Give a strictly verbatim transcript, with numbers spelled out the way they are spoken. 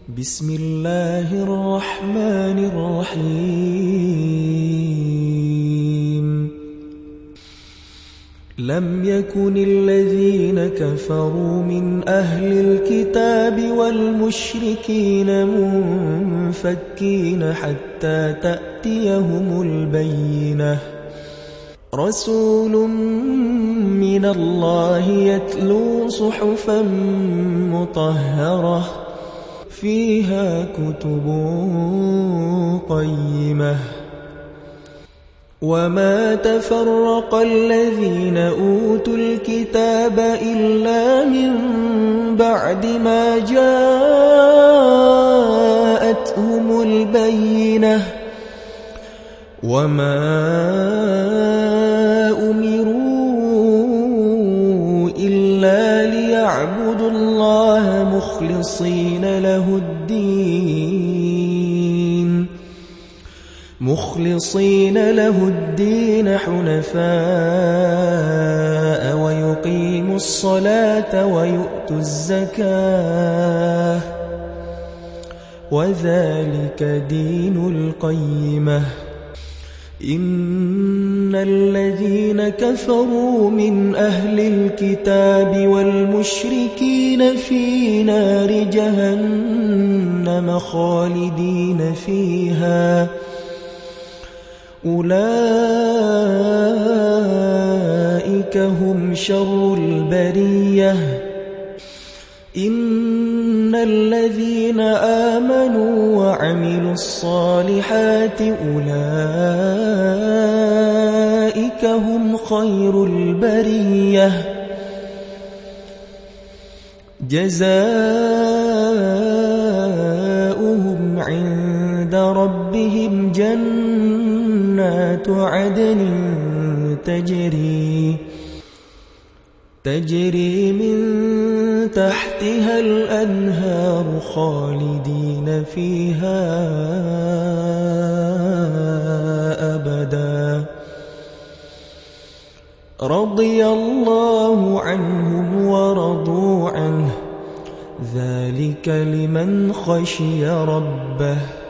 بسم الله الرحمن الرحيم لم يكن الذين كفروا من أهل الكتاب والمشركين منفكين حتى تأتيهم البينة رسول من الله يتلو صحفا مطهرة فيها كتب قيمة وما تفرق الذين أوتوا الكتاب إلا من بعد ما جاءتهم البينة وما أمروا إلا ليعبدوا الله مخلصين له الدين مخلصين له الدين حنفاء ويقيموا الصلاة ويؤتوا الزكاة وذلك دين القيمة إن الذين كفروا من أهل الكتاب والمشركين في نار جهنم خالدين فيها أولئك هم شر البرية إن الذين آمنوا وعملوا الصالحات أولئك هم خير البرية جزاؤهم عند ربهم جنات عدن تجري تجري من تحتها الأنهار خالدين فيها أبدا رضي الله عنهم ورضوا عنه ذلك لمن خشي ربه